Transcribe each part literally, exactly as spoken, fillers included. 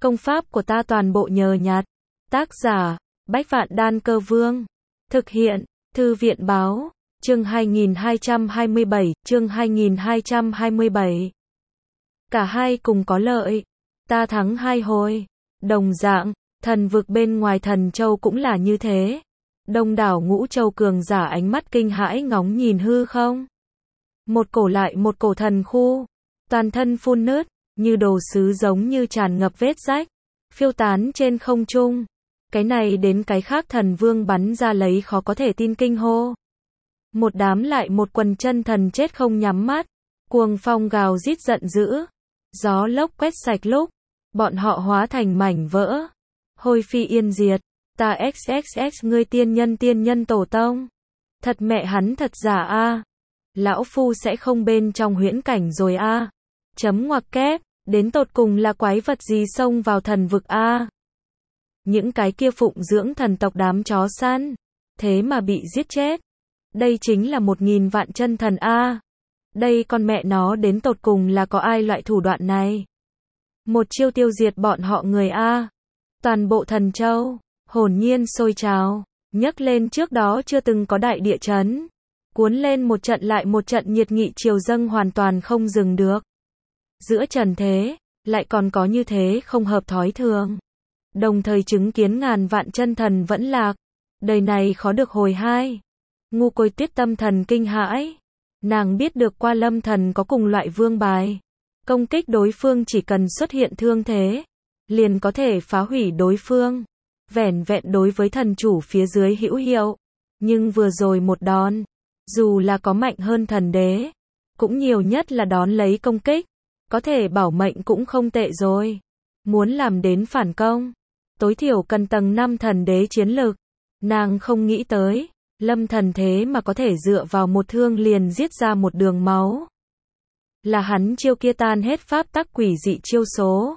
Công pháp của ta toàn bộ nhờ nhặt. Tác giả, Bách Vạn Đan Cơ Vương. Thực hiện, Thư viện Báo. Chương hai nghìn hai trăm hai mươi bảy, chương hai nghìn hai trăm hai mươi bảy. Cả hai cùng có lợi. Ta thắng hai hồi. Đồng dạng, thần vực bên ngoài Thần Châu cũng là như thế. Đông đảo Ngũ Châu cường giả ánh mắt kinh hãi ngóng nhìn hư không. Một cổ lại một cổ thần khu. Toàn thân phun nứt, như đồ sứ giống như tràn ngập vết rách. Phiêu tán trên không trung. Cái này đến cái khác thần vương bắn ra lấy khó có thể tin kinh hô. Một đám lại một quần chân thần chết không nhắm mắt. Cuồng phong gào rít giận dữ. Gió lốc quét sạch lúc. Bọn họ hóa thành mảnh vỡ. Hôi phi yên diệt. Ta xxx ngươi tiên nhân tiên nhân tổ tông. Thật mẹ hắn thật giả a. Lão phu sẽ không bên trong huyễn cảnh rồi a. Chấm ngoặc kép. Đến tột cùng là quái vật gì xông vào thần vực a. Những cái kia phụng dưỡng thần tộc đám chó săn. Thế mà bị giết chết. Đây chính là một nghìn vạn chân thần a. Đây con mẹ nó đến tột cùng là có ai loại thủ đoạn này. Một chiêu tiêu diệt bọn họ người a. Toàn bộ Thần Châu, hồn nhiên sôi trào, nhấc lên trước đó chưa từng có đại địa chấn. Cuốn lên một trận lại một trận nhiệt nghị triều dâng hoàn toàn không dừng được. Giữa trần thế, lại còn có như thế không hợp thói thường. Đồng thời chứng kiến ngàn vạn chân thần vẫn lạc. Đời này khó được hồi hai. Ngu Côi Tuyết tâm thần kinh hãi. Nàng biết được qua Lâm thần có cùng loại vương bài. Công kích đối phương chỉ cần xuất hiện thương thế. Liền có thể phá hủy đối phương. Vẻn vẹn đối với thần chủ phía dưới hữu hiệu. Nhưng vừa rồi một đòn. Dù là có mạnh hơn thần đế. Cũng nhiều nhất là đón lấy công kích. Có thể bảo mệnh cũng không tệ rồi. Muốn làm đến phản công. Tối thiểu cần tầng năm thần đế chiến lực. Nàng không nghĩ tới. Lâm thần thế mà có thể dựa vào một thương liền giết ra một đường máu. Là hắn chiêu kia tan hết pháp tắc quỷ dị chiêu số.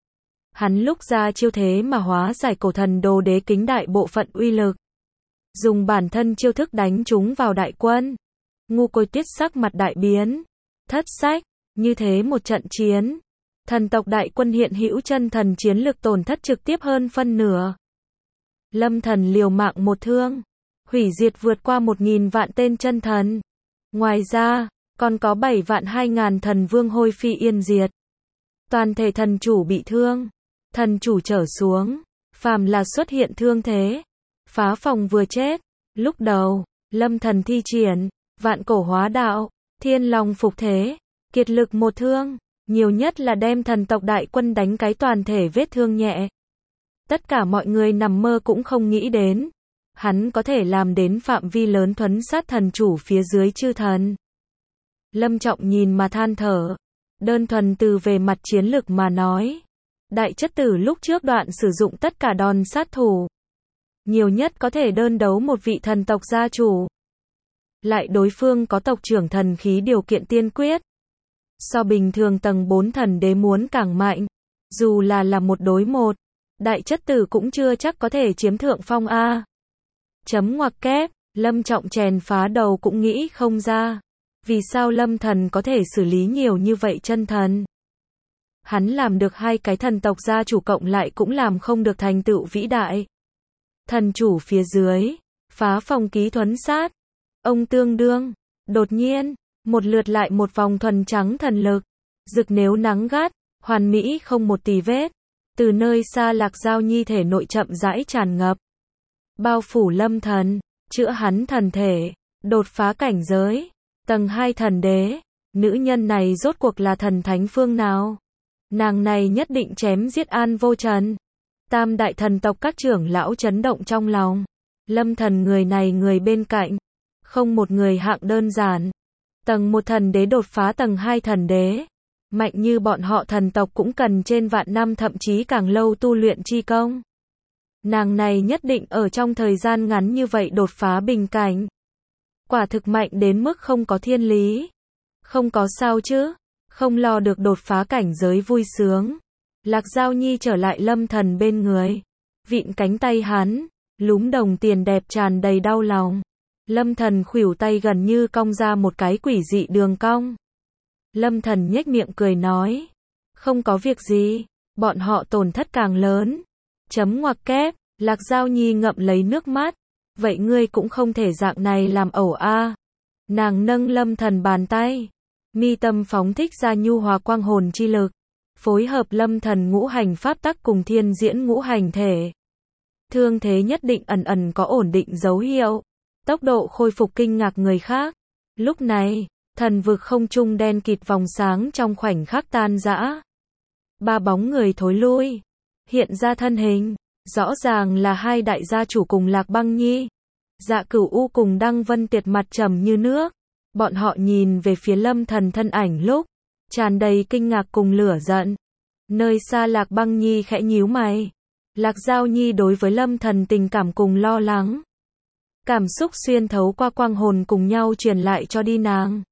Hắn lúc ra chiêu thế mà hóa giải cổ thần đồ đế kính đại bộ phận uy lực. Dùng bản thân chiêu thức đánh chúng vào đại quân. Ngu Côi Tuyết sắc mặt đại biến. Thất sách, như thế một trận chiến. Thần tộc đại quân hiện hữu chân thần chiến lực tổn thất trực tiếp hơn phân nửa. Lâm thần liều mạng một thương. Hủy diệt vượt qua một nghìn vạn tên chân thần. Ngoài ra, còn có bảy vạn hai ngàn thần vương hôi phi yên diệt. Toàn thể thần chủ bị thương. Thần chủ trở xuống. Phàm là xuất hiện thương thế. Phá phòng vừa chết. Lúc đầu, Lâm thần thi triển. Vạn cổ hóa đạo. Thiên long phục thế. Kiệt lực một thương. Nhiều nhất là đem thần tộc đại quân đánh cái toàn thể vết thương nhẹ. Tất cả mọi người nằm mơ cũng không nghĩ đến. Hắn có thể làm đến phạm vi lớn thuấn sát thần chủ phía dưới chư thần. Lâm Trọng nhìn mà than thở. Đơn thuần từ về mặt chiến lực mà nói. Đại chất tử lúc trước đoạn sử dụng tất cả đòn sát thủ. Nhiều nhất có thể đơn đấu một vị thần tộc gia chủ. Lại đối phương có tộc trưởng thần khí điều kiện tiên quyết. So bình thường tầng bốn thần đế muốn càng mạnh. Dù là là một đối một. Đại chất tử cũng chưa chắc có thể chiếm thượng phong A. Chấm ngoặc kép, Lâm Trọng chèn phá đầu cũng nghĩ không ra. Vì sao Lâm thần có thể xử lý nhiều như vậy chân thần? Hắn làm được hai cái thần tộc gia chủ cộng lại cũng làm không được thành tựu vĩ đại. Thần chủ phía dưới, phá phòng ký thuấn sát. Ông tương đương, đột nhiên, một lượt lại một vòng thuần trắng thần lực. Rực nếu nắng gắt, hoàn mỹ không một tì vết. Từ nơi xa Lạc Giao Nhi thể nội chậm rãi tràn ngập. Bao phủ Lâm thần, chữa hắn thần thể, đột phá cảnh giới. Tầng hai thần đế, nữ nhân này rốt cuộc là thần thánh phương nào? Nàng này nhất định chém giết An Vô Trần. Tam đại thần tộc các trưởng lão chấn động trong lòng. Lâm thần người này người bên cạnh. Không một người hạng đơn giản. Tầng một thần đế đột phá tầng hai thần đế. Mạnh như bọn họ thần tộc cũng cần trên vạn năm thậm chí càng lâu tu luyện chi công. Nàng này nhất định ở trong thời gian ngắn như vậy đột phá bình cảnh. Quả thực mạnh đến mức không có thiên lý. Không có sao chứ. Không lo được đột phá cảnh giới vui sướng. Lạc Giao Nhi trở lại Lâm thần bên người. Vịn cánh tay hắn. Lúm đồng tiền đẹp tràn đầy đau lòng. Lâm thần khuỷu tay gần như cong ra một cái quỷ dị đường cong. Lâm thần nhếch miệng cười nói. Không có việc gì. bọn họ tổn thất càng lớn. Chấm ngoặc kép, Lạc Giao Nhi ngậm lấy nước mắt. Vậy ngươi cũng không thể dạng này làm ẩu a. Nàng nâng Lâm Thần bàn tay, mi tâm phóng thích ra nhu hòa quang hồn chi lực, phối hợp Lâm Thần ngũ hành pháp tắc cùng thiên diễn ngũ hành thể. Thương thế nhất định ẩn ẩn có ổn định dấu hiệu, tốc độ khôi phục kinh ngạc người khác. Lúc này, thần vực không trung đen kịt vòng sáng trong khoảnh khắc tan rã. Ba bóng người thối lui, hiện ra thân hình, rõ ràng là hai đại gia chủ cùng Lạc Băng Nhi. Dạ Cửu U cùng Đăng Vân Tiệt mặt trầm như nước, bọn họ nhìn về phía Lâm Thần thân ảnh lúc, tràn đầy kinh ngạc cùng lửa giận. Nơi xa Lạc Băng Nhi khẽ nhíu mày. Lạc Giao Nhi đối với Lâm Thần tình cảm cùng lo lắng. Cảm xúc xuyên thấu qua quang hồn cùng nhau truyền lại cho đi nàng.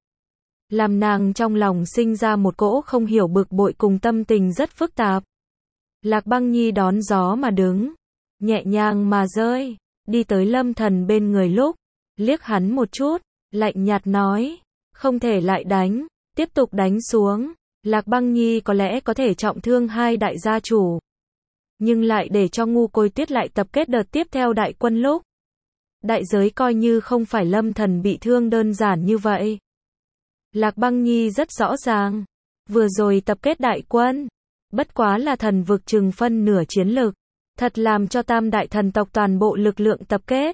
Làm nàng trong lòng sinh ra một cỗ không hiểu bực bội cùng tâm tình rất phức tạp. Lạc Băng Nhi đón gió mà đứng, nhẹ nhàng mà rơi, đi tới Lâm Thần bên người lúc, liếc hắn một chút, lạnh nhạt nói, không thể lại đánh, tiếp tục đánh xuống. Lạc Băng Nhi có lẽ có thể trọng thương hai đại gia chủ, nhưng lại để cho Ngu Côi Tuyết lại tập kết đợt tiếp theo đại quân lúc. Đại giới coi như không phải Lâm Thần bị thương đơn giản như vậy. Lạc Băng Nhi rất rõ ràng, vừa rồi tập kết đại quân, bất quá là thần vực chừng phân nửa chiến lực, thật làm cho tam đại thần tộc toàn bộ lực lượng tập kết.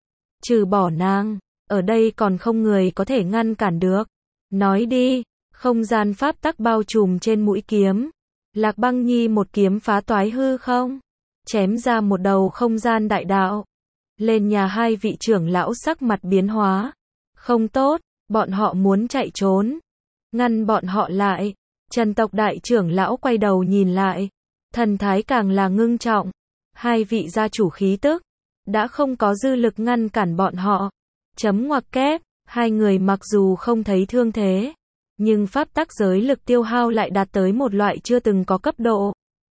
Trừ bỏ nàng, ở đây còn không người có thể ngăn cản được. Nói đi, không gian pháp tắc bao trùm trên mũi kiếm. Lạc Băng Nhi một kiếm phá toái hư không, chém ra một đầu không gian đại đạo. Lên nhà hai vị trưởng lão sắc mặt biến hóa. Không tốt, bọn họ muốn chạy trốn. Ngăn bọn họ lại. Trần tộc đại trưởng lão quay đầu nhìn lại. Thần thái càng là ngưng trọng. Hai vị gia chủ khí tức đã không có dư lực ngăn cản bọn họ. Chấm ngoặc kép, hai người mặc dù không thấy thương thế, nhưng pháp tắc giới lực tiêu hao lại đạt tới một loại chưa từng có cấp độ.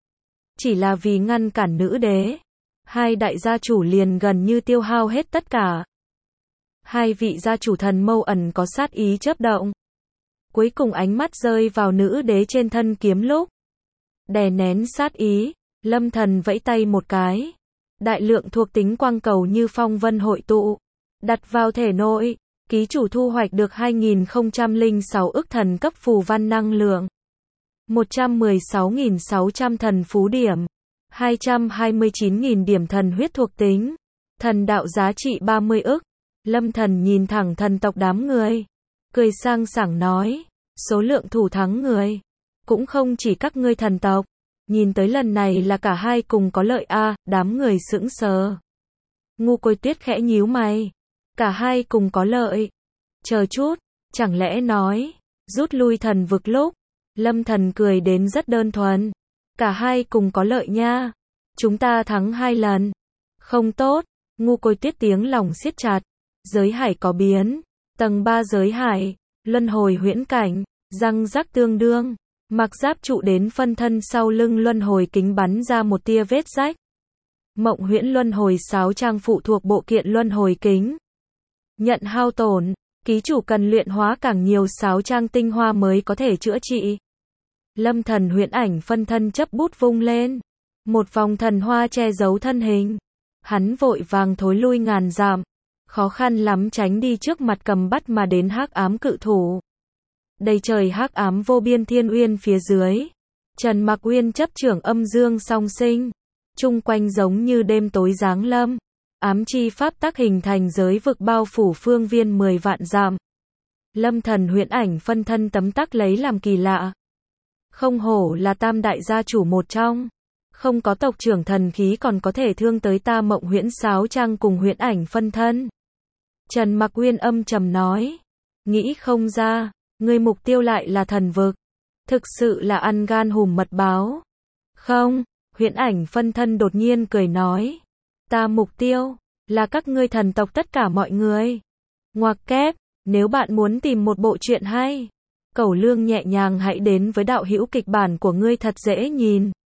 Chỉ là vì ngăn cản nữ đế, hai đại gia chủ liền gần như tiêu hao hết tất cả. Hai vị gia chủ thần mâu ẩn có sát ý chớp động. Cuối cùng ánh mắt rơi vào nữ đế trên thân kiếm lúc. Đè nén sát ý, Lâm Thần vẫy tay một cái. Đại lượng thuộc tính quang cầu như phong vân hội tụ, đặt vào thể nội. Ký chủ thu hoạch được hai nghìn không trăm lẻ sáu ức thần cấp phù văn năng lượng, một trăm mười sáu nghìn sáu trăm thần phú điểm, hai trăm hai mươi chín nghìn điểm thần huyết thuộc tính, thần đạo giá trị ba mươi ức. Lâm Thần nhìn thẳng thần tộc đám người, cười sang sảng nói, số lượng thủ thắng người, cũng không chỉ các ngươi thần tộc, nhìn tới lần này là cả hai cùng có lợi a. À, đám người sững sờ. Ngu Côi Tuyết khẽ nhíu mày. Cả hai cùng có lợi. Chờ chút, chẳng lẽ nói, rút lui thần vực lúc. Lâm Thần cười đến rất đơn thuần. Cả hai cùng có lợi nha. Chúng ta thắng hai lần. Không tốt, Ngu Côi Tuyết tiếng lòng siết chặt. Giới hải có biến. Tầng ba giới hải, luân hồi huyễn cảnh, răng rắc tương đương. Mặc giáp trụ đến phân thân sau lưng luân hồi kính bắn ra một tia vết rách. Mộng huyễn luân hồi sáo trang phụ thuộc bộ kiện luân hồi kính. Nhận hao tổn, ký chủ cần luyện hóa càng nhiều sáo trang tinh hoa mới có thể chữa trị. Lâm Thần huyễn ảnh phân thân chấp bút vung lên. Một vòng thần hoa che giấu thân hình. Hắn vội vàng thối lui ngàn dặm. Khó khăn lắm tránh đi trước mặt cầm bắt mà đến hắc ám cự thủ. Đầy trời hắc ám vô biên thiên uyên phía dưới. Trần Mặc Uyên chấp trưởng âm dương song sinh. Chung quanh giống như đêm tối giáng lâm. Ám chi pháp tắc hình thành giới vực bao phủ phương viên mười vạn dặm. Lâm Thần huyễn ảnh phân thân tấm tắc lấy làm kỳ lạ. Không hổ là tam đại gia chủ một trong. Không có tộc trưởng thần khí còn có thể thương tới ta mộng huyễn sáo trang cùng huyễn ảnh phân thân. Trần Mặc Uyên âm trầm nói. Nghĩ không ra, người mục tiêu lại là thần vực. Thực sự là ăn gan hùm mật báo. Không, huyễn ảnh phân thân đột nhiên cười nói. Ta mục tiêu là các ngươi thần tộc tất cả mọi người. Ngoặc kép, nếu bạn muốn tìm một bộ truyện hay, Cẩu Lương nhẹ nhàng hãy đến với đạo hữu kịch bản của ngươi thật dễ nhìn.